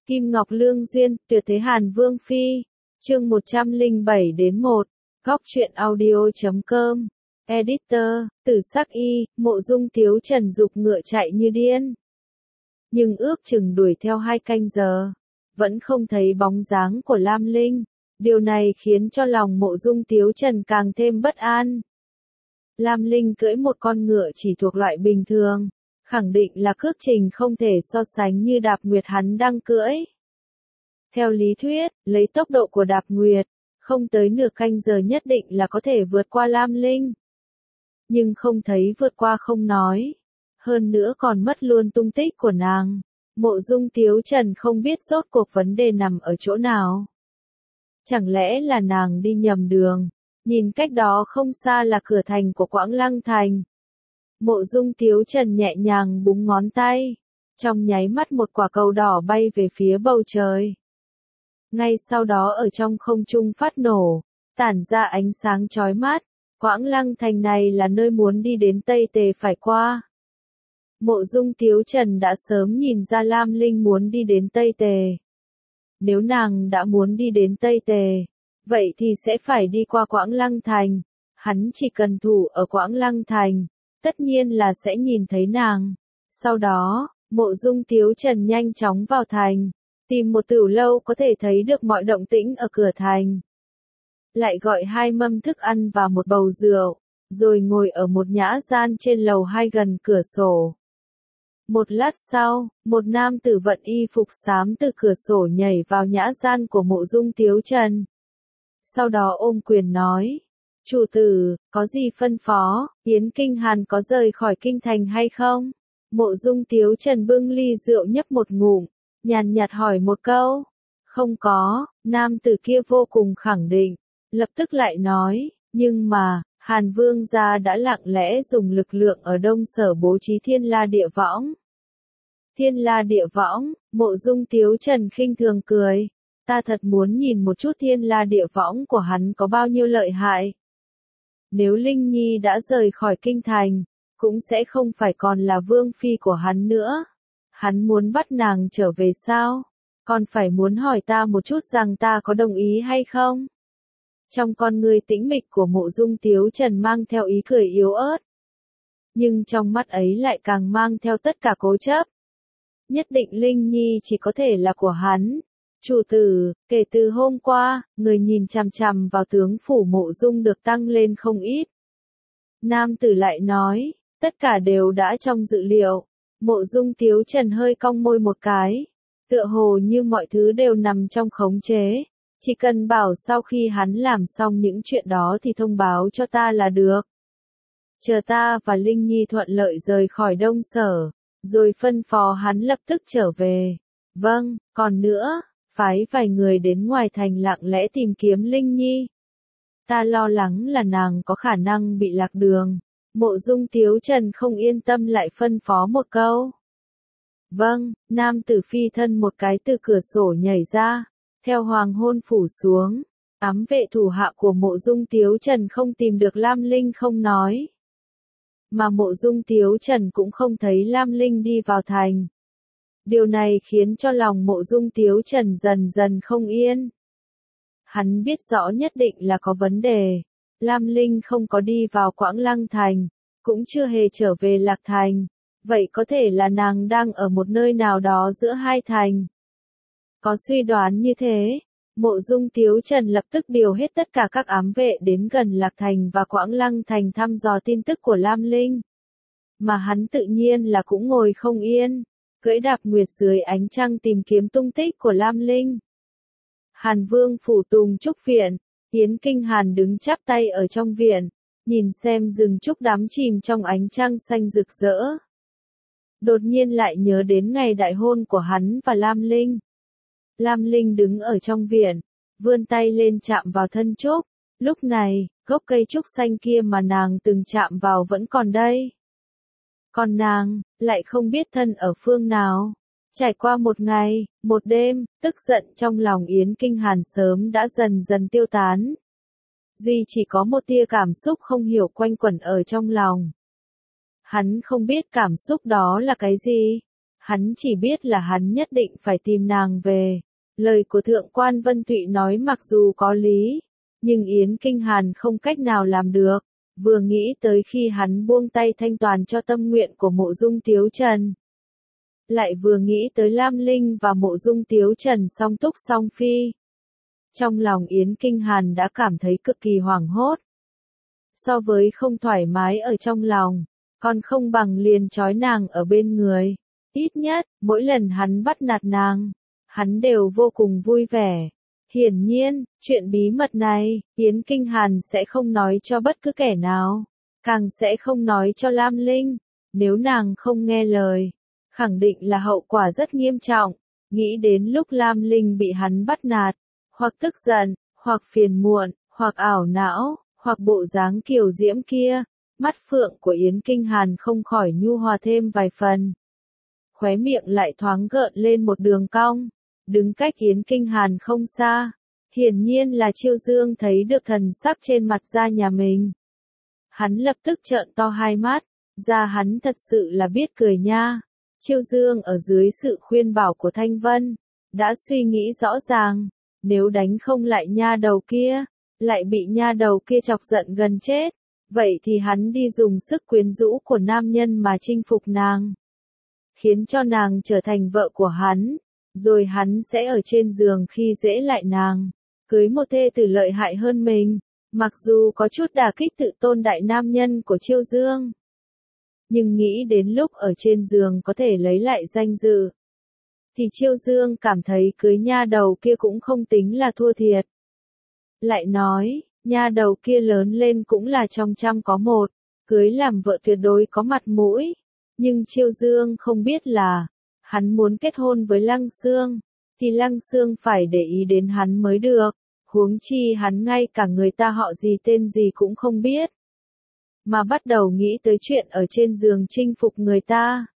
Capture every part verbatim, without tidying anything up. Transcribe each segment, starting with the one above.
Kim Ngọc Lương Duyên, Tuyệt Thế Hàn Vương Phi, chương một trăm lẻ bảy đến một, góc truyện audio chấm com, editor, Tử Sắc Y, Mộ Dung Tiếu Trần dục ngựa chạy như điên. Nhưng ước chừng đuổi theo hai canh giờ, vẫn không thấy bóng dáng của Lam Linh, điều này khiến cho lòng Mộ Dung Tiếu Trần càng thêm bất an. Lam Linh cưỡi một con ngựa chỉ thuộc loại bình thường, khẳng định là cước trình không thể so sánh như Đạp Nguyệt hắn đang cưỡi. Theo lý thuyết, lấy tốc độ của Đạp Nguyệt, không tới nửa canh giờ nhất định là có thể vượt qua Lam Linh. Nhưng không thấy vượt qua không nói, hơn nữa còn mất luôn tung tích của nàng. Mộ Dung Tiếu Trần không biết rốt cuộc vấn đề nằm ở chỗ nào. Chẳng lẽ là nàng đi nhầm đường, nhìn cách đó không xa là cửa thành của Quảng Lăng Thành. Mộ Dung Tiếu Trần nhẹ nhàng búng ngón tay, trong nháy mắt một quả cầu đỏ bay về phía bầu trời. Ngay sau đó ở trong không trung phát nổ, tản ra ánh sáng chói mắt. Quảng Lăng Thành này là nơi muốn đi đến Tây Tề phải qua. Mộ Dung Tiếu Trần đã sớm nhìn ra Lam Linh muốn đi đến Tây Tề. Nếu nàng đã muốn đi đến Tây Tề, vậy thì sẽ phải đi qua Quảng Lăng Thành. Hắn chỉ cần thủ ở Quảng Lăng Thành, tất nhiên là sẽ nhìn thấy nàng. Sau đó, Mộ Dung Tiếu Trần nhanh chóng vào thành, tìm một tửu lâu có thể thấy được mọi động tĩnh ở cửa thành. Lại gọi hai mâm thức ăn và một bầu rượu, rồi ngồi ở một nhã gian trên lầu hai gần cửa sổ. Một lát sau, một nam tử vận y phục xám từ cửa sổ nhảy vào nhã gian của Mộ Dung Tiếu Trần. Sau đó ôm quyền nói, chủ tử, có gì phân phó, Yến Kinh Hàn có rời khỏi kinh thành hay không? Mộ Dung Tiếu Trần bưng ly rượu nhấp một ngụm, nhàn nhạt hỏi một câu. Không có, nam tử kia vô cùng khẳng định, lập tức lại nói, nhưng mà, Hàn Vương gia đã lặng lẽ dùng lực lượng ở Đông Sở bố trí Thiên La Địa Võng. Thiên La Địa Võng, Mộ Dung Tiếu Trần khinh thường cười, ta thật muốn nhìn một chút Thiên La Địa Võng của hắn có bao nhiêu lợi hại. Nếu Linh Nhi đã rời khỏi kinh thành, cũng sẽ không phải còn là vương phi của hắn nữa. Hắn muốn bắt nàng trở về sao? Còn phải muốn hỏi ta một chút rằng ta có đồng ý hay không? Trong con người tĩnh mịch của Mộ Dung Tiếu Trần mang theo ý cười yếu ớt. Nhưng trong mắt ấy lại càng mang theo tất cả cố chấp. Nhất định Linh Nhi chỉ có thể là của hắn. Chủ tử, kể từ hôm qua, người nhìn chằm chằm vào tướng phủ Mộ Dung được tăng lên không ít. Nam tử lại nói, tất cả đều đã trong dự liệu. Mộ Dung Tiếu Trần hơi cong môi một cái, tựa hồ như mọi thứ đều nằm trong khống chế. Chỉ cần bảo sau khi hắn làm xong những chuyện đó thì thông báo cho ta là được. Chờ ta và Linh Nhi thuận lợi rời khỏi Đông Sở, rồi phân phó hắn lập tức trở về. Vâng, còn nữa, phái vài người đến ngoài thành lặng lẽ tìm kiếm Linh Nhi. Ta lo lắng là nàng có khả năng bị lạc đường. Mộ Dung Tiếu Trần không yên tâm lại phân phó một câu. Vâng, nam tử phi thân một cái từ cửa sổ nhảy ra, theo hoàng hôn phủ xuống. Ám vệ thủ hạ của Mộ Dung Tiếu Trần không tìm được Lam Linh không nói. Mà Mộ Dung Tiếu Trần cũng không thấy Lam Linh đi vào thành. Điều này khiến cho lòng Mộ Dung Tiếu Trần dần dần không yên. Hắn biết rõ nhất định là có vấn đề. Lam Linh không có đi vào Quảng Lăng Thành, cũng chưa hề trở về Lạc Thành. Vậy có thể là nàng đang ở một nơi nào đó giữa hai thành. Có suy đoán như thế, Mộ Dung Tiếu Trần lập tức điều hết tất cả các ám vệ đến gần Lạc Thành và Quảng Lăng Thành thăm dò tin tức của Lam Linh. Mà hắn tự nhiên là cũng ngồi không yên, cưỡi Đạp Nguyệt dưới ánh trăng tìm kiếm tung tích của Lam Linh. Hàn Vương phủ Tùng Trúc Viện, Yến Kinh Hàn đứng chắp tay ở trong viện, nhìn xem rừng trúc đắm chìm trong ánh trăng xanh rực rỡ. Đột nhiên lại nhớ đến ngày đại hôn của hắn và Lam Linh. Lam Linh đứng ở trong viện, vươn tay lên chạm vào thân trúc. Lúc này, gốc cây trúc xanh kia mà nàng từng chạm vào vẫn còn đây. Còn nàng, lại không biết thân ở phương nào. Trải qua một ngày, một đêm, tức giận trong lòng Yến Kinh Hàn sớm đã dần dần tiêu tán. Duy chỉ có một tia cảm xúc không hiểu quanh quẩn ở trong lòng. Hắn không biết cảm xúc đó là cái gì. Hắn chỉ biết là hắn nhất định phải tìm nàng về. Lời của Thượng quan Vân Thụy nói mặc dù có lý, nhưng Yến Kinh Hàn không cách nào làm được. Vừa nghĩ tới khi hắn buông tay thanh toàn cho tâm nguyện của Mộ Dung Tiếu Trần. Lại vừa nghĩ tới Lam Linh và Mộ Dung Tiếu Trần song túc song phi. Trong lòng Yến Kinh Hàn đã cảm thấy cực kỳ hoảng hốt. So với không thoải mái ở trong lòng, còn không bằng liền trói nàng ở bên người. Ít nhất, mỗi lần hắn bắt nạt nàng, hắn đều vô cùng vui vẻ. Hiển nhiên, chuyện bí mật này, Yến Kinh Hàn sẽ không nói cho bất cứ kẻ nào, càng sẽ không nói cho Lam Linh. Nếu nàng không nghe lời, khẳng định là hậu quả rất nghiêm trọng. Nghĩ đến lúc Lam Linh bị hắn bắt nạt, hoặc tức giận, hoặc phiền muộn, hoặc ảo não, hoặc bộ dáng kiều diễm kia, mắt phượng của Yến Kinh Hàn không khỏi nhu hòa thêm vài phần. Khóe miệng lại thoáng gợn lên một đường cong, đứng cách Yến Kinh Hàn không xa. Hiển nhiên là Chiêu Dương thấy được thần sắc trên mặt gia nhà mình. Hắn lập tức trợn to hai mắt, gia hắn thật sự là biết cười nha. Chiêu Dương ở dưới sự khuyên bảo của Thanh Vân, đã suy nghĩ rõ ràng, nếu đánh không lại nha đầu kia, lại bị nha đầu kia chọc giận gần chết, vậy thì hắn đi dùng sức quyến rũ của nam nhân mà chinh phục nàng, khiến cho nàng trở thành vợ của hắn, rồi hắn sẽ ở trên giường khi dễ lại nàng, cưới một thê tử lợi hại hơn mình, mặc dù có chút đả kích tự tôn đại nam nhân của Chiêu Dương. Nhưng nghĩ đến lúc ở trên giường có thể lấy lại danh dự, thì Chiêu Dương cảm thấy cưới nha đầu kia cũng không tính là thua thiệt. Lại nói, nha đầu kia lớn lên cũng là trong trăm có một, cưới làm vợ tuyệt đối có mặt mũi. Nhưng Chiêu Dương không biết là, hắn muốn kết hôn với Lăng Xương, thì Lăng Xương phải để ý đến hắn mới được, huống chi hắn ngay cả người ta họ gì tên gì cũng không biết. Mà bắt đầu nghĩ tới chuyện ở trên giường chinh phục người ta.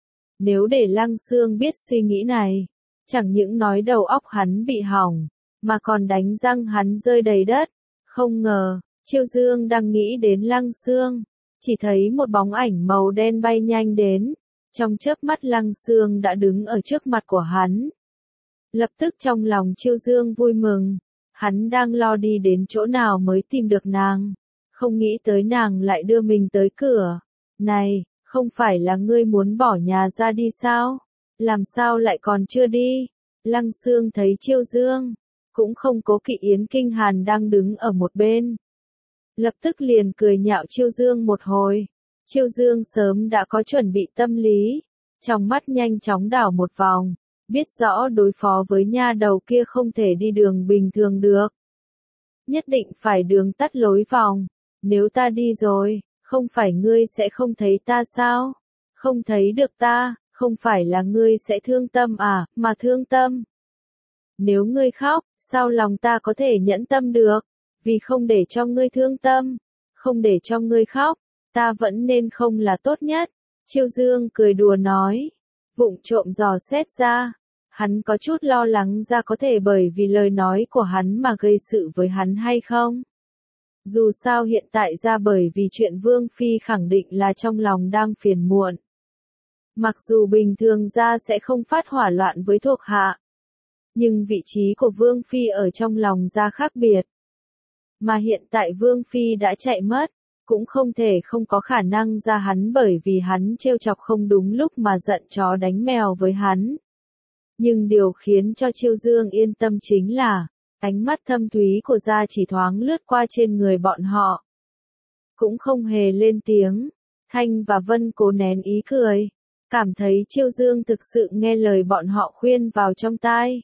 Nếu để Lăng Xương biết suy nghĩ này, chẳng những nói đầu óc hắn bị hỏng, mà còn đánh răng hắn rơi đầy đất. Không ngờ, Chiêu Dương đang nghĩ đến Lăng Xương, chỉ thấy một bóng ảnh màu đen bay nhanh đến, trong chớp mắt Lăng Xương đã đứng ở trước mặt của hắn. Lập tức trong lòng Chiêu Dương vui mừng, hắn đang lo đi đến chỗ nào mới tìm được nàng, không nghĩ tới nàng lại đưa mình tới cửa. Này, không phải là ngươi muốn bỏ nhà ra đi sao? Làm sao lại còn chưa đi? Lăng Xương thấy Chiêu Dương, cũng không cố kỵ Yến Kinh Hàn đang đứng ở một bên. Lập tức liền cười nhạo Chiêu Dương một hồi. Chiêu Dương sớm đã có chuẩn bị tâm lý, trong mắt nhanh chóng đảo một vòng, biết rõ đối phó với nha đầu kia không thể đi đường bình thường được. Nhất định phải đường tắt lối vòng, nếu ta đi rồi, không phải ngươi sẽ không thấy ta sao? Không thấy được ta, không phải là ngươi sẽ thương tâm à, mà thương tâm. Nếu ngươi khóc, sao lòng ta có thể nhẫn tâm được? Vì không để cho ngươi thương tâm, không để cho ngươi khóc, ta vẫn nên không là tốt nhất. Chiêu Dương cười đùa nói, vụng trộm dò xét ra, hắn có chút lo lắng ra có thể bởi vì lời nói của hắn mà gây sự với hắn hay không. Dù sao hiện tại ra bởi vì chuyện Vương Phi khẳng định là trong lòng đang phiền muộn. Mặc dù bình thường ra sẽ không phát hỏa loạn với thuộc hạ, nhưng vị trí của Vương Phi ở trong lòng ra khác biệt. Mà hiện tại Vương Phi đã chạy mất, cũng không thể không có khả năng ra hắn bởi vì hắn trêu chọc không đúng lúc mà giận chó đánh mèo với hắn. Nhưng điều khiến cho Chiêu Dương yên tâm chính là, ánh mắt thâm thúy của gia chỉ thoáng lướt qua trên người bọn họ. Cũng không hề lên tiếng, Thanh và Vân cố nén ý cười, cảm thấy Chiêu Dương thực sự nghe lời bọn họ khuyên vào trong tai.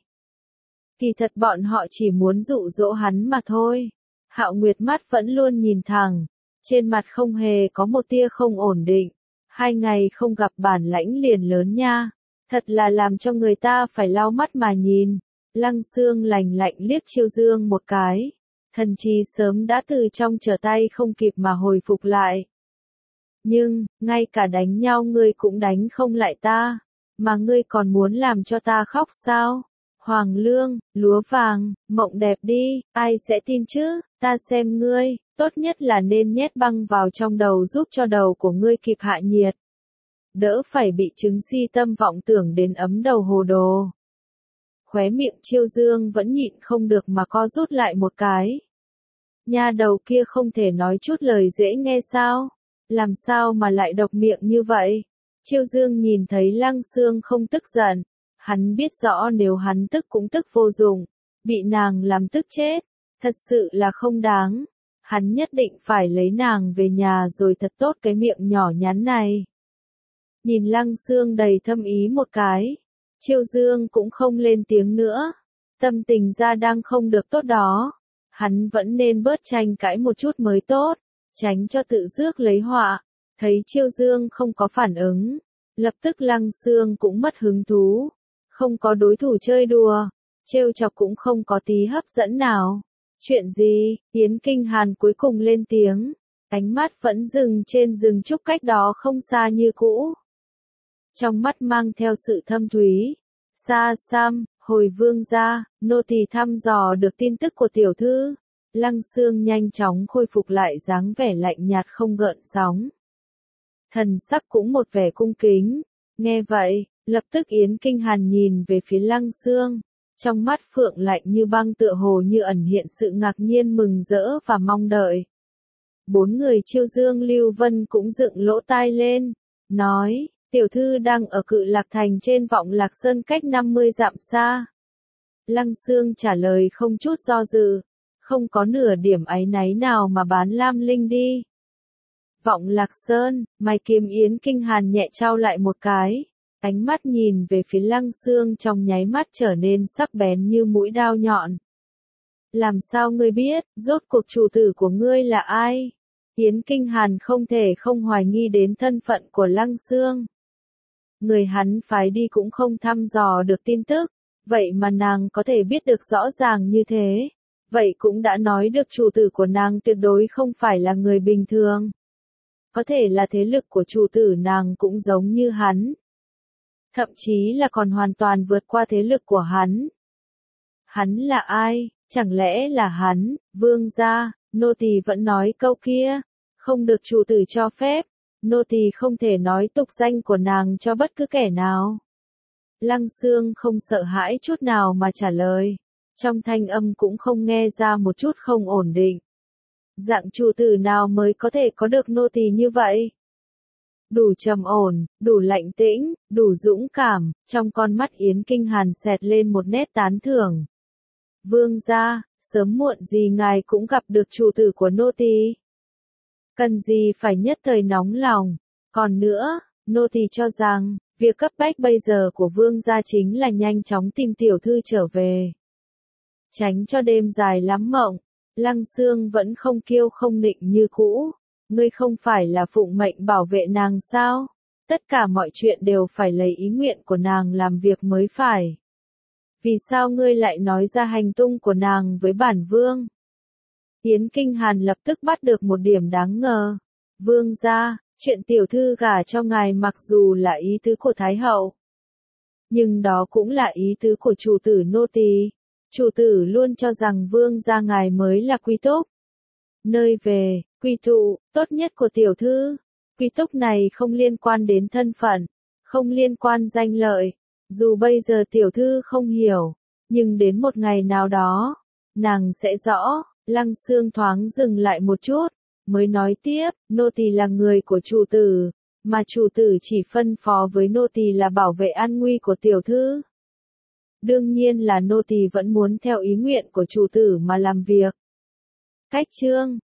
Kỳ thật bọn họ chỉ muốn dụ dỗ hắn mà thôi. Hạo Nguyệt mắt vẫn luôn nhìn thẳng, trên mặt không hề có một tia không ổn định. Hai ngày không gặp bản lãnh liền lớn nha, thật là làm cho người ta phải lau mắt mà nhìn. Lăng Xương lành lạnh liếc Chiêu Dương một cái, thần trí sớm đã từ trong trở tay không kịp mà hồi phục lại. Nhưng, ngay cả đánh nhau ngươi cũng đánh không lại ta, mà ngươi còn muốn làm cho ta khóc sao? Hoàng lương, lúa vàng, mộng đẹp đi, ai sẽ tin chứ, ta xem ngươi, tốt nhất là nên nhét băng vào trong đầu giúp cho đầu của ngươi kịp hạ nhiệt. đỡ phải bị chứng si tâm vọng tưởng đến ấm đầu hồ đồ. Khóe miệng Chiêu Dương vẫn nhịn không được mà co rút lại một cái. Nha đầu kia không thể nói chút lời dễ nghe sao? Làm sao mà lại độc miệng như vậy? Chiêu Dương nhìn thấy Lăng Xương không tức giận. Hắn biết rõ nếu hắn tức cũng tức vô dụng. Bị nàng làm tức chết. Thật sự là không đáng. Hắn nhất định phải lấy nàng về nhà rồi thật tốt cái miệng nhỏ nhắn này. Nhìn Lăng Xương đầy thâm ý một cái. Chiêu Dương cũng không lên tiếng nữa. Tâm tình ra đang không được tốt đó. Hắn vẫn nên bớt tranh cãi một chút mới tốt. Tránh cho tự rước lấy họa. Thấy Chiêu Dương không có phản ứng. Lập tức Lăng Xương cũng mất hứng thú. Không có đối thủ chơi đùa. Trêu chọc cũng không có tí hấp dẫn nào. Chuyện gì? Yến Kinh Hàn cuối cùng lên tiếng. Ánh mắt vẫn dừng trên rừng trúc cách đó không xa như cũ. Trong mắt mang theo sự thâm thúy. Xa xăm, hồi vương gia, nô tỳ thăm dò được tin tức của tiểu thư. Lăng Xương nhanh chóng khôi phục lại dáng vẻ lạnh nhạt không gợn sóng. Thần sắc cũng một vẻ cung kính. Nghe vậy, lập tức Yến Kinh Hàn nhìn về phía Lăng Xương. Trong mắt phượng lạnh như băng tựa hồ như ẩn hiện sự ngạc nhiên mừng rỡ và mong đợi. Bốn người Chiêu Dương Lưu Vân cũng dựng lỗ tai lên. Nói, tiểu thư đang ở Cự Lạc Thành trên Vọng Lạc Sơn cách năm mươi dặm xa. Lăng Xương trả lời không chút do dự. Không có nửa điểm áy náy nào mà bán Lam Linh đi. Vọng Lạc Sơn, mày kiếm Yến Kinh Hàn nhẹ trao lại một cái. Ánh mắt nhìn về phía Lăng Xương trong nháy mắt trở nên sắc bén như mũi đao nhọn. Làm sao ngươi biết, rốt cuộc chủ tử của ngươi là ai? Yến Kinh Hàn không thể không hoài nghi đến thân phận của Lăng Xương. Người hắn phái đi cũng không thăm dò được tin tức, vậy mà nàng có thể biết được rõ ràng như thế. Vậy cũng đã nói được chủ tử của nàng tuyệt đối không phải là người bình thường. Có thể là thế lực của chủ tử nàng cũng giống như hắn. Thậm chí là còn hoàn toàn vượt qua thế lực của hắn. Hắn là ai? Chẳng lẽ là hắn, vương gia? Nô tỳ vẫn nói câu kia, không được chủ tử cho phép, nô tỳ không thể nói tục danh của nàng cho bất cứ kẻ nào. Lăng Xương không sợ hãi chút nào mà trả lời, trong thanh âm cũng không nghe ra một chút không ổn định. Dạng chủ tử nào mới có thể có được nô tỳ như vậy? Đủ trầm ổn, đủ lạnh tĩnh, đủ dũng cảm, trong con mắt Yến Kinh Hàn xẹt lên một nét tán thưởng. Vương gia, sớm muộn gì ngài cũng gặp được chủ tử của nô tỳ. Cần gì phải nhất thời nóng lòng. Còn nữa, nô tỳ cho rằng, việc cấp bách bây giờ của vương gia chính là nhanh chóng tìm tiểu thư trở về. Tránh cho đêm dài lắm mộng. Lăng Xương vẫn không kiêu không nịnh như cũ. Ngươi không phải là phụng mệnh bảo vệ nàng sao? Tất cả mọi chuyện đều phải lấy ý nguyện của nàng làm việc mới phải. Vì sao ngươi lại nói ra hành tung của nàng với bản vương? Yến Kinh Hàn lập tức bắt được một điểm đáng ngờ. Vương gia, chuyện tiểu thư gả cho ngài mặc dù là ý tứ của Thái Hậu. Nhưng đó cũng là ý tứ của chủ tử nô tỳ. Chủ tử luôn cho rằng vương gia ngài mới là quy túc. Nơi về, quy tụ, tốt nhất của tiểu thư. Quy túc này không liên quan đến thân phận, không liên quan danh lợi. Dù bây giờ tiểu thư không hiểu, nhưng đến một ngày nào đó, nàng sẽ rõ. Lăng Xương thoáng dừng lại một chút, mới nói tiếp, nô tỳ là người của chủ tử, mà chủ tử chỉ phân phó với nô tỳ là bảo vệ an nguy của tiểu thư. Đương nhiên là nô tỳ vẫn muốn theo ý nguyện của chủ tử mà làm việc. Cách chương